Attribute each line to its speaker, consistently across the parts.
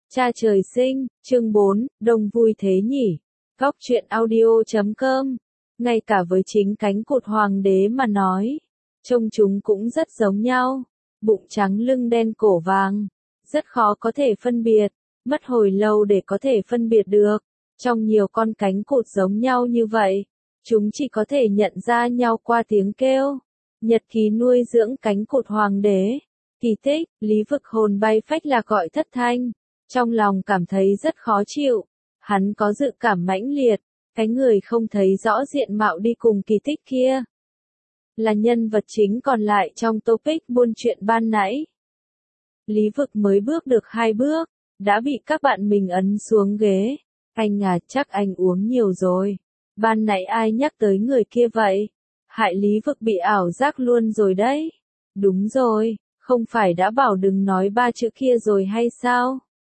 Speaker 1: Cha trời sinh, chương 4, đông vui thế nhỉ. Góc truyện audio.com. Ngay cả với chính cánh cụt hoàng đế mà nói, trông chúng cũng rất giống nhau. Bụng trắng lưng đen cổ vàng, rất khó có thể phân biệt, mất hồi lâu để có thể phân biệt được. Trong nhiều con cánh cụt giống nhau như vậy, chúng chỉ có thể nhận ra nhau qua tiếng kêu. Nhật ký nuôi dưỡng cánh cụt hoàng đế. Kỳ tích, Lý Vực hồn bay phách lạc gọi thất thanh. Trong lòng cảm thấy rất khó chịu. Hắn có dự cảm mãnh liệt, cái người không thấy rõ diện mạo đi cùng kỳ tích kia là nhân vật chính còn lại trong topic buôn chuyện ban nãy. Lý Vực mới bước được 2 bước, đã bị các bạn mình ấn xuống ghế. Anh à, chắc anh uống nhiều rồi. Ban nãy ai nhắc tới người kia vậy? Hại Lý Vực bị ảo giác luôn rồi đấy. Đúng rồi, không phải đã bảo đừng nói 3 chữ kia rồi hay sao?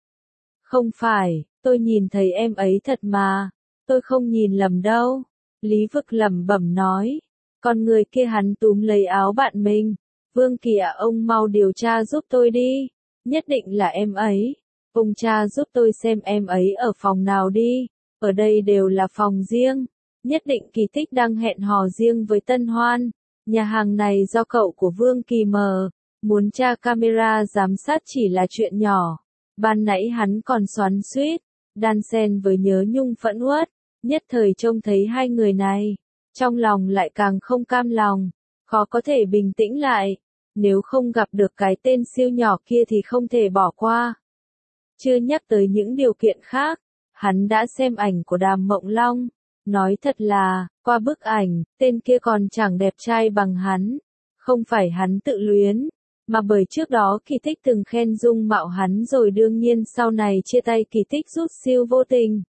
Speaker 1: Không phải, tôi nhìn thấy em ấy thật mà, tôi không nhìn lầm đâu. Lý Vực lẩm bẩm nói, còn người kia hắn túm lấy áo bạn mình. Vương Kỳ à, ông mau điều tra giúp tôi đi, nhất định là em ấy. Ông cha giúp tôi xem em ấy ở phòng nào đi, ở đây đều là phòng riêng. Nhất định Kỳ Tích đang hẹn hò riêng với Tân Hoan. Nhà hàng này do cậu của Vương Kỳ mở, muốn tra camera giám sát chỉ là chuyện nhỏ. Ban nãy hắn còn xoắn xuýt, đan xen với nhớ nhung phẫn uất, nhất thời trông thấy hai người này, trong lòng lại càng không cam lòng, khó có thể bình tĩnh lại, nếu không gặp được cái tên siêu nhỏ kia thì không thể bỏ qua. Chưa nhắc tới những điều kiện khác, hắn đã xem ảnh của Đàm Mộng Long, nói thật là, qua bức ảnh, tên kia còn chẳng đẹp trai bằng hắn, không phải hắn tự luyến. Mà bởi trước đó Kỳ Tích từng khen dung mạo hắn rồi, đương nhiên sau này chia tay Kỳ Tích rút siêu vô tình.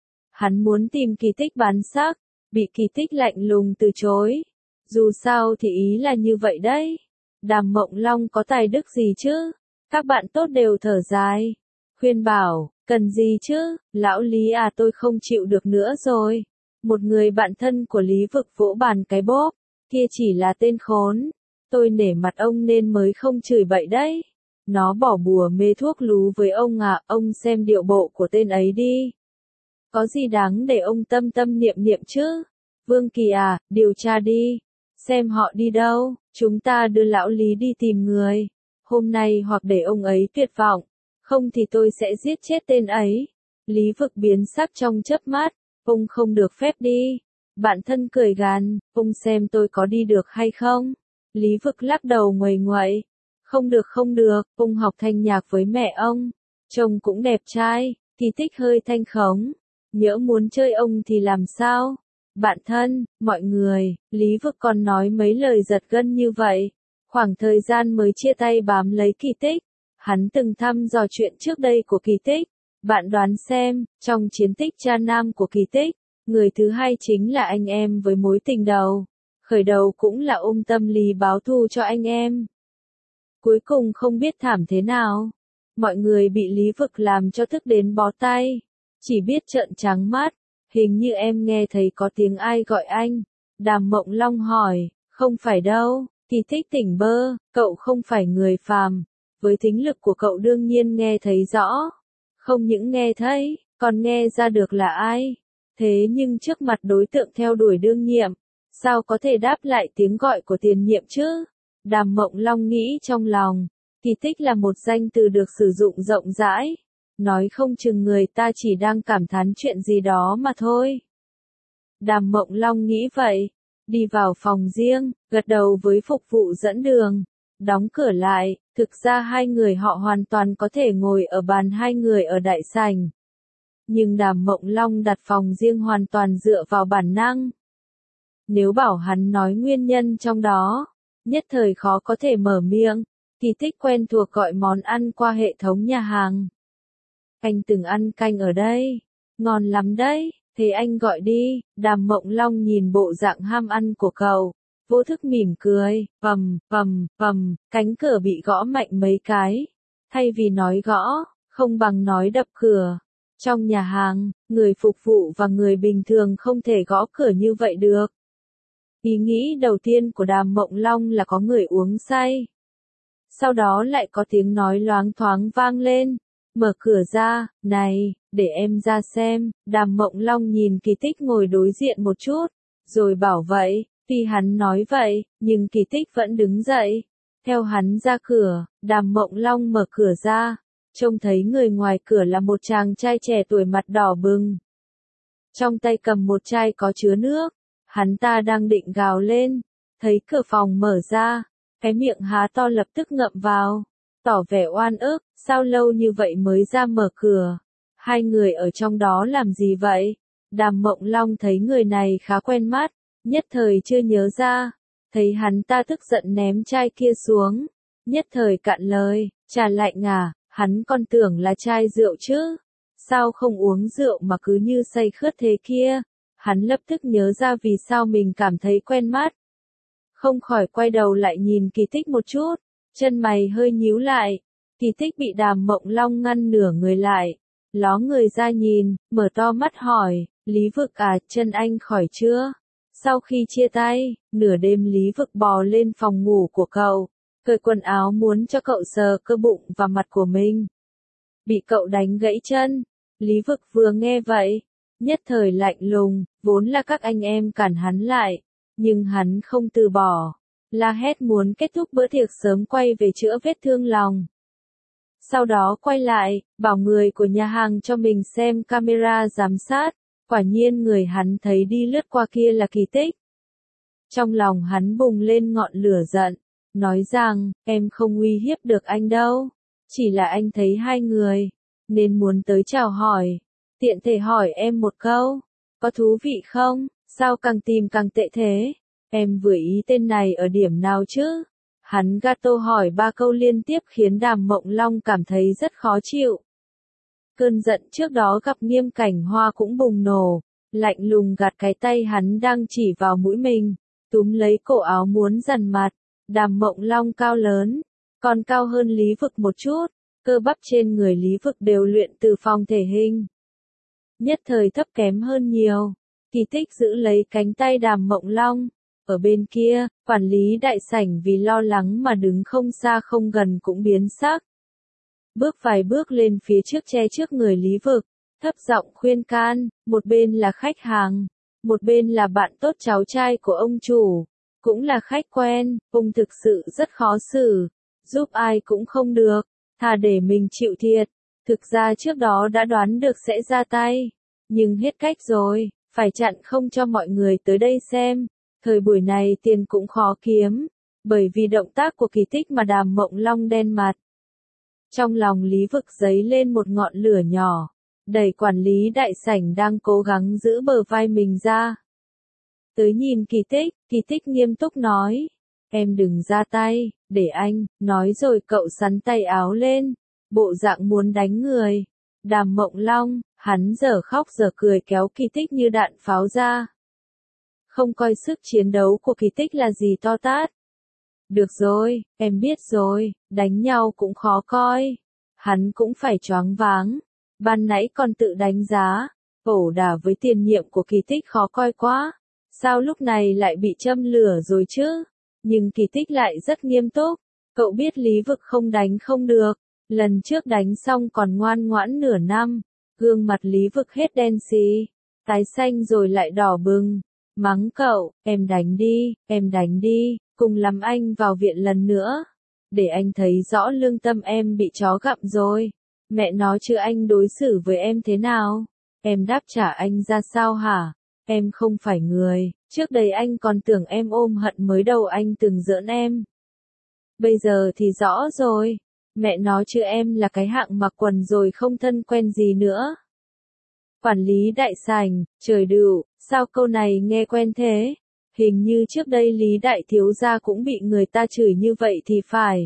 Speaker 1: Hắn muốn tìm Kỳ Tích bán xác, bị Kỳ Tích lạnh lùng từ chối. Dù sao thì ý là như vậy đấy. Đàm Mộng Long có tài đức gì chứ? Các bạn tốt đều thở dài, khuyên bảo, cần gì chứ? Lão Lý à, tôi không chịu được nữa rồi. Một người bạn thân của Lý Vực vỗ bàn cái bóp, kia chỉ là tên khốn. Tôi nể mặt ông nên mới không chửi bậy đấy. Nó bỏ bùa mê thuốc lú với ông à, ông xem điệu bộ của tên ấy đi. Có gì đáng để ông tâm tâm niệm niệm chứ? Vương Kỳ à, điều tra đi. Xem họ đi đâu, chúng ta đưa lão Lý đi tìm người. Hôm nay hoặc để ông ấy tuyệt vọng, không thì tôi sẽ giết chết tên ấy. Lý Vực biến sắc trong chớp mắt, ông không được phép đi. Bạn thân cười gằn, ông xem tôi có đi được hay không? Lý Vực lắc đầu nguầy nguậy. Không được không được, ông học thanh nhạc với mẹ ông. Trông cũng đẹp trai, Kỳ Tích hơi thanh khống. Nhỡ muốn chơi ông thì làm sao? Bạn thân, mọi người, Lý Vực còn nói mấy lời giật gân như vậy. Khoảng thời gian mới chia tay bám lấy Kỳ Tích. Hắn từng thăm dò chuyện trước đây của Kỳ Tích. Bạn đoán xem, trong chiến tích cha nam của Kỳ Tích, người thứ hai chính là anh em với mối tình đầu. Khởi đầu cũng là ôm tâm lý báo thù cho anh em. Cuối cùng không biết thảm thế nào. Mọi người bị Lý Vực làm cho tức đến bó tay. Chỉ biết trợn trắng mắt. Hình như em nghe thấy có tiếng ai gọi anh. Đàm Mộng Long hỏi, không phải đâu. Kỳ Tích tỉnh bơ, cậu không phải người phàm. Với thính lực của cậu đương nhiên nghe thấy rõ. Không những nghe thấy, còn nghe ra được là ai. Thế nhưng trước mặt đối tượng theo đuổi đương nhiệm, sao có thể đáp lại tiếng gọi của tiền nhiệm chứ? Đàm Mộng Long nghĩ trong lòng, Kỳ Tích là một danh từ được sử dụng rộng rãi. Nói không chừng người ta chỉ đang cảm thán chuyện gì đó mà thôi. Đàm Mộng Long nghĩ vậy, đi vào phòng riêng, gật đầu với phục vụ dẫn đường, đóng cửa lại. Thực ra hai người họ hoàn toàn có thể ngồi ở bàn hai người ở đại sảnh. Nhưng Đàm Mộng Long đặt phòng riêng hoàn toàn dựa vào bản năng. Nếu bảo hắn nói nguyên nhân trong đó, nhất thời khó có thể mở miệng. Kỳ Tích quen thuộc gọi món ăn qua hệ thống nhà hàng. Anh từng ăn canh ở đây, ngon lắm đấy, thế anh gọi đi. Đàm Mộng Long nhìn bộ dạng ham ăn của cậu, vô thức mỉm cười, cánh cửa bị gõ mạnh mấy cái. Thay vì nói gõ, không bằng nói đập cửa. Trong nhà hàng, người phục vụ và người bình thường không thể gõ cửa như vậy được. Ý nghĩ đầu tiên của Đàm Mộng Long là có người uống say. Sau đó lại có tiếng nói loáng thoáng vang lên. mở cửa ra, này, để em ra xem. Đàm Mộng Long nhìn Kỳ Tích ngồi đối diện một chút, rồi bảo vậy. Tuy hắn nói vậy, nhưng Kỳ Tích vẫn đứng dậy. Theo hắn ra cửa, Đàm Mộng Long mở cửa ra, trông thấy người ngoài cửa là một chàng trai trẻ tuổi mặt đỏ bừng. Trong tay cầm một chai có chứa nước, hắn ta đang định gào lên, thấy cửa phòng mở ra, cái miệng há to lập tức ngậm vào, tỏ vẻ oan ức, sao lâu như vậy mới ra mở cửa, hai người ở trong đó làm gì vậy? Đàm Mộng Long thấy người này khá quen mắt, nhất thời chưa nhớ ra, thấy hắn ta tức giận ném chai kia xuống, nhất thời cạn lời, trà lạnh à, hắn còn tưởng là chai rượu chứ, sao không uống rượu mà cứ như say khướt thế kia, hắn lập tức nhớ ra vì sao mình cảm thấy quen mắt. Không khỏi quay đầu lại nhìn Kỳ Tích một chút, chân mày hơi nhíu lại, Kỳ Tích bị Đàm Mộng Long ngăn nửa người lại, ló người ra nhìn, mở to mắt hỏi, Lý Vực à, chân anh khỏi chưa? Sau khi chia tay, nửa đêm Lý Vực bò lên phòng ngủ của cậu, cởi quần áo muốn cho cậu sờ cơ bụng và mặt của mình. Bị cậu đánh gãy chân, Lý Vực vừa nghe vậy, nhất thời lạnh lùng, vốn là các anh em cản hắn lại, nhưng hắn không từ bỏ, la hét muốn kết thúc bữa tiệc sớm quay về chữa vết thương lòng. Sau đó quay lại, bảo người của nhà hàng cho mình xem camera giám sát, quả nhiên người hắn thấy đi lướt qua kia là Kỳ Tích. Trong lòng hắn bùng lên ngọn lửa giận, nói rằng, em không uy hiếp được anh đâu, chỉ là anh thấy hai người, nên muốn tới chào hỏi, tiện thể hỏi em một câu, có thú vị không, sao càng tìm càng tệ thế, em vừa ý tên này ở điểm nào chứ? Hắn gato hỏi ba câu liên tiếp khiến Đàm Mộng Long cảm thấy rất khó chịu. Cơn giận trước đó gặp Nghiêm Cảnh Hoa cũng bùng nổ, lạnh lùng gạt cái tay hắn đang chỉ vào mũi mình, túm lấy cổ áo muốn giằn mặt. Đàm Mộng Long cao lớn, còn cao hơn Lý Vực một chút, cơ bắp trên người Lý Vực đều luyện từ phòng thể hình. Nhất thời thấp kém hơn nhiều, Kỳ Tích giữ lấy cánh tay Đàm Mộng Long. Ở bên kia, quản lý đại sảnh vì lo lắng mà đứng không xa không gần cũng biến sắc. Bước vài bước lên phía trước che trước người Lý Vực, thấp giọng khuyên can, một bên là khách hàng, một bên là bạn tốt cháu trai của ông chủ, cũng là khách quen, ông thực sự rất khó xử, giúp ai cũng không được, thà để mình chịu thiệt. Thực ra trước đó đã đoán được sẽ ra tay, nhưng hết cách rồi, phải chặn không cho mọi người tới đây xem. Thời buổi này tiền cũng khó kiếm, bởi vì động tác của Kỳ Tích mà Đàm Mộng Long đen mặt. Trong lòng Lý Vực dấy lên một ngọn lửa nhỏ, đẩy quản lý đại sảnh đang cố gắng giữ bờ vai mình ra. Tới nhìn Kỳ Tích nghiêm túc nói, em đừng ra tay, để anh, nói rồi cậu sắn tay áo lên, bộ dạng muốn đánh người. Đàm Mộng Long, hắn giờ khóc giờ cười kéo Kỳ Tích như đạn pháo ra. Không coi sức chiến đấu của Kỳ Tích là gì to tát. Được rồi, em biết rồi, đánh nhau cũng khó coi. Hắn cũng phải choáng váng. Ban nãy còn tự đánh giá, ẩu đả với tiền nhiệm của Kỳ Tích khó coi quá. Sao lúc này lại bị châm lửa rồi chứ? Nhưng Kỳ Tích lại rất nghiêm túc. Cậu biết Lý Vực không đánh không được. Lần trước đánh xong còn ngoan ngoãn nửa năm. Gương mặt Lý Vực hết đen xì, tái xanh rồi lại đỏ bừng. Mắng cậu, em đánh đi, cùng làm anh vào viện lần nữa. Để anh thấy rõ lương tâm em bị chó gặm rồi. Mẹ nói chứ anh đối xử với em thế nào? Em đáp trả anh ra sao hả? Em không phải người, trước đây anh còn tưởng em ôm hận mới đầu anh từng giỡn em. Bây giờ thì rõ rồi, mẹ nói chứ em là cái hạng mặc quần rồi không thân quen gì nữa. Quản lý đại sảnh, trời đựu, sao câu này nghe quen thế? Hình như trước đây Lý Đại Thiếu Gia cũng bị người ta chửi như vậy thì phải.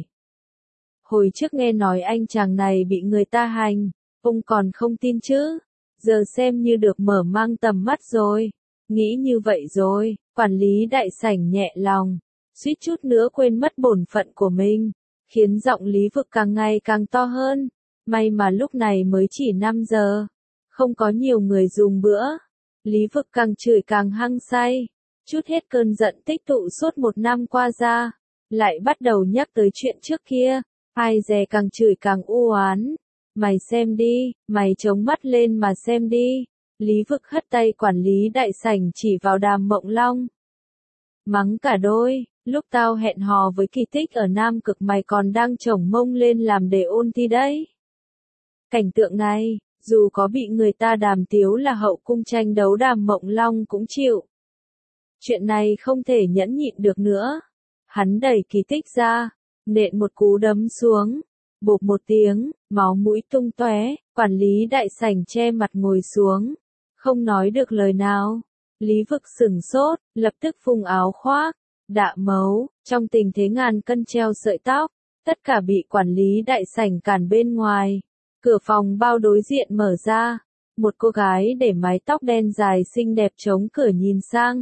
Speaker 1: Hồi trước nghe nói anh chàng này bị người ta hành, ông còn không tin chứ? Giờ xem như được mở mang tầm mắt rồi. Nghĩ như vậy rồi, quản lý đại sảnh nhẹ lòng, suýt chút nữa quên mất bổn phận của mình, khiến giọng Lý Vực càng ngày càng to hơn. May mà lúc này mới chỉ 5 giờ, không có nhiều người dùng bữa. Lý Vực càng chửi càng hăng say, chút hết cơn giận tích tụ suốt 1 năm qua ra, lại bắt đầu nhắc tới chuyện trước kia, ai dè càng chửi càng u oán. Mày xem đi, mày chống mắt lên mà xem đi. Lý Vực hất tay quản lý đại sảnh chỉ vào Đàm Mộng Long. Mắng cả đôi, lúc tao hẹn hò với Kỳ Tích ở Nam Cực mày còn đang chổng mông lên làm để ôn thi đấy. Cảnh tượng này, dù có bị người ta đàm tiếu là hậu cung tranh đấu Đàm Mộng Long cũng chịu. Chuyện này không thể nhẫn nhịn được nữa. Hắn đẩy Kỳ Tích ra, nện một cú đấm xuống. Bộp một tiếng, máu mũi tung tóe, quản lý đại sảnh che mặt ngồi xuống. Không nói được lời nào. Lý Vực sửng sốt, lập tức phung áo khoác. Đạ mấu, trong tình thế ngàn cân treo sợi tóc. Tất cả bị quản lý đại sảnh cản bên ngoài. Cửa phòng bao đối diện mở ra. Một cô gái để mái tóc đen dài xinh đẹp chống cửa nhìn sang.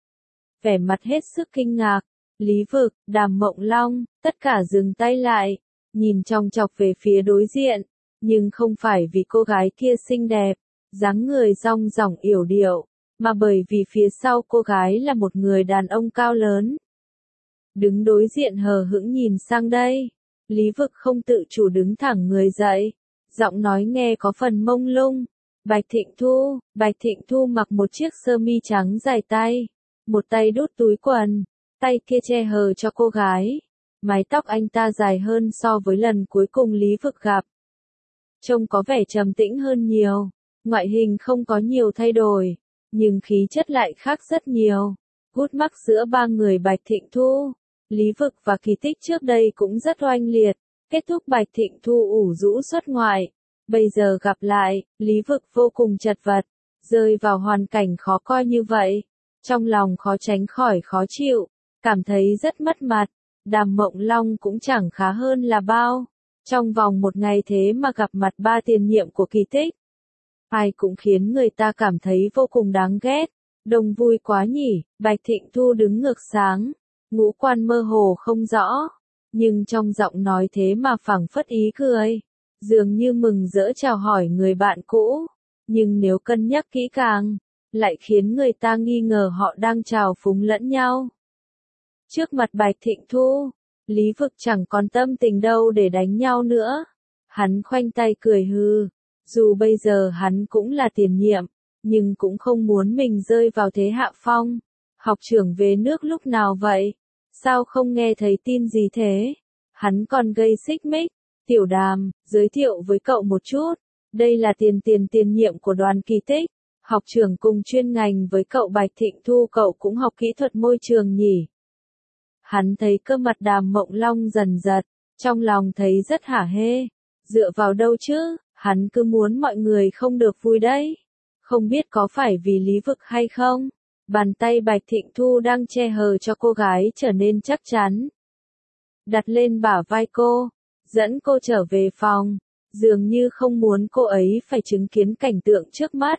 Speaker 1: Vẻ mặt hết sức kinh ngạc. Lý Vực, Đàm Mộng Long, tất cả dừng tay lại. Nhìn chòng chọc về phía đối diện. Nhưng không phải vì cô gái kia xinh đẹp, dáng người dong dỏng yểu điệu, mà bởi vì phía sau cô gái là một người đàn ông cao lớn. Đứng đối diện hờ hững nhìn sang đây. Lý Vực không tự chủ đứng thẳng người dậy. Giọng nói nghe có phần mông lung. Bạch Thịnh Thu mặc một chiếc sơ mi trắng dài tay. Một tay đút túi quần, tay kia che hờ cho cô gái. Mái tóc anh ta dài hơn so với lần cuối cùng Lý Vực gặp. Trông có vẻ trầm tĩnh hơn nhiều. Ngoại hình không có nhiều thay đổi, nhưng khí chất lại khác rất nhiều. Gút mắc giữa ba người Bạch Thịnh Thu, Lý Vực và Kỳ Tích trước đây cũng rất oanh liệt. Kết thúc Bạch Thịnh Thu ủ rũ xuất ngoại. Bây giờ gặp lại, Lý Vực vô cùng chật vật, rơi vào hoàn cảnh khó coi như vậy. Trong lòng khó tránh khỏi khó chịu, cảm thấy rất mất mặt. Đàm Mộng Long cũng chẳng khá hơn là bao. Trong vòng một ngày thế mà gặp mặt ba tiền nhiệm của Kỳ Tích. Ai cũng khiến người ta cảm thấy vô cùng đáng ghét. Đông vui quá nhỉ. Bạch Thịnh Thu đứng ngược sáng, ngũ quan mơ hồ không rõ. Nhưng trong giọng nói thế mà phảng phất ý cười. Dường như mừng rỡ chào hỏi người bạn cũ. Nhưng nếu cân nhắc kỹ càng, lại khiến người ta nghi ngờ họ đang trào phúng lẫn nhau. Trước mặt Bạch Thịnh Thu, Lý Vực chẳng còn tâm tình đâu để đánh nhau nữa. Hắn khoanh tay cười hừ. Dù bây giờ hắn cũng là tiền nhiệm, nhưng cũng không muốn mình rơi vào thế hạ phong. Học trưởng về nước lúc nào vậy? Sao không nghe thấy tin gì thế? Hắn còn gây xích mích. Tiểu Đàm, giới thiệu với cậu một chút. Đây là tiền nhiệm của đoàn Kỳ Tích. Học trưởng cùng chuyên ngành với cậu Bạch Thịnh Thu, cậu cũng học kỹ thuật môi trường nhỉ? Hắn thấy cơ mặt Đàm Mộng Long dần giật, trong lòng thấy rất hả hê. Dựa vào đâu chứ, hắn cứ muốn mọi người không được vui đấy. Không biết có phải vì Lý Vực hay không? Bàn tay Bạch Thịnh Thu đang che hờ cho cô gái trở nên chắc chắn. Đặt lên bả vai cô, dẫn cô trở về phòng, dường như không muốn cô ấy phải chứng kiến cảnh tượng trước mắt.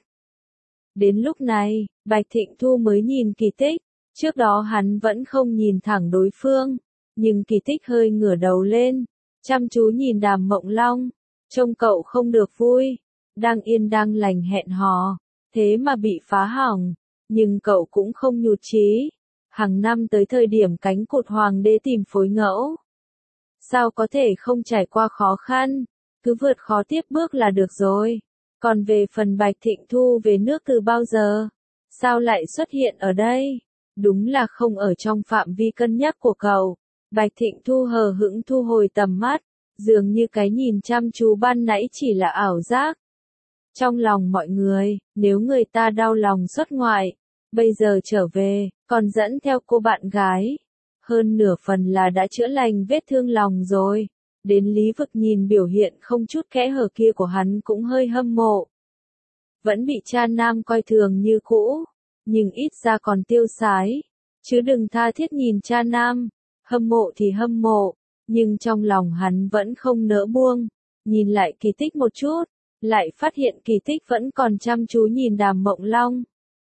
Speaker 1: Đến lúc này, Bạch Thịnh Thu mới nhìn Kỳ Tích. Trước đó hắn vẫn không nhìn thẳng đối phương, nhưng Kỳ Tích hơi ngửa đầu lên, chăm chú nhìn Đàm Mộng Long. Trông cậu không được vui, đang yên đang lành hẹn hò, thế mà bị phá hỏng. Nhưng cậu cũng không nhụt chí. Hàng năm tới thời điểm cánh cụt hoàng đế tìm phối ngẫu, sao có thể không trải qua khó khăn, cứ vượt khó tiếp bước là được rồi. Còn về phần Bạch Thịnh Thu về nước từ bao giờ, sao lại xuất hiện ở đây? Đúng là không ở trong phạm vi cân nhắc của cậu. Bạch Thịnh Thu hờ hững thu hồi tầm mắt, dường như cái nhìn chăm chú ban nãy chỉ là ảo giác. Trong lòng mọi người, nếu người ta đau lòng xuất ngoại, bây giờ trở về, còn dẫn theo cô bạn gái, hơn nửa phần là đã chữa lành vết thương lòng rồi. Đến Lý Vực nhìn biểu hiện không chút kẽ hở kia của hắn cũng hơi hâm mộ. Vẫn bị cha nam coi thường như cũ, nhưng ít ra còn tiêu sái, chứ đừng tha thiết nhìn cha nam. Hâm mộ thì hâm mộ, nhưng trong lòng hắn vẫn không nỡ buông. Nhìn lại Kỳ Tích một chút, lại phát hiện Kỳ Tích vẫn còn chăm chú nhìn Đàm Mộng Long.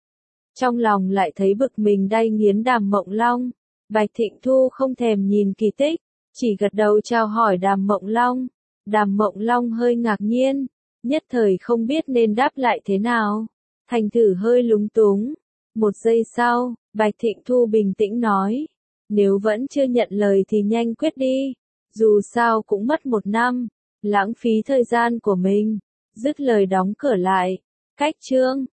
Speaker 1: Trong lòng lại thấy bực mình đay nghiến Đàm Mộng Long. Bạch Thịnh Thu không thèm nhìn Kỳ Tích, chỉ gật đầu chào hỏi Đàm Mộng Long. Đàm Mộng Long hơi ngạc nhiên, nhất thời không biết nên đáp lại thế nào. Thành thử hơi lúng túng. Một giây sau, Bạch Thịnh Thu bình tĩnh nói. Nếu vẫn chưa nhận lời thì nhanh quyết đi. Dù sao cũng mất 1 năm, lãng phí thời gian của mình. Dứt lời đóng cửa lại. Cách chương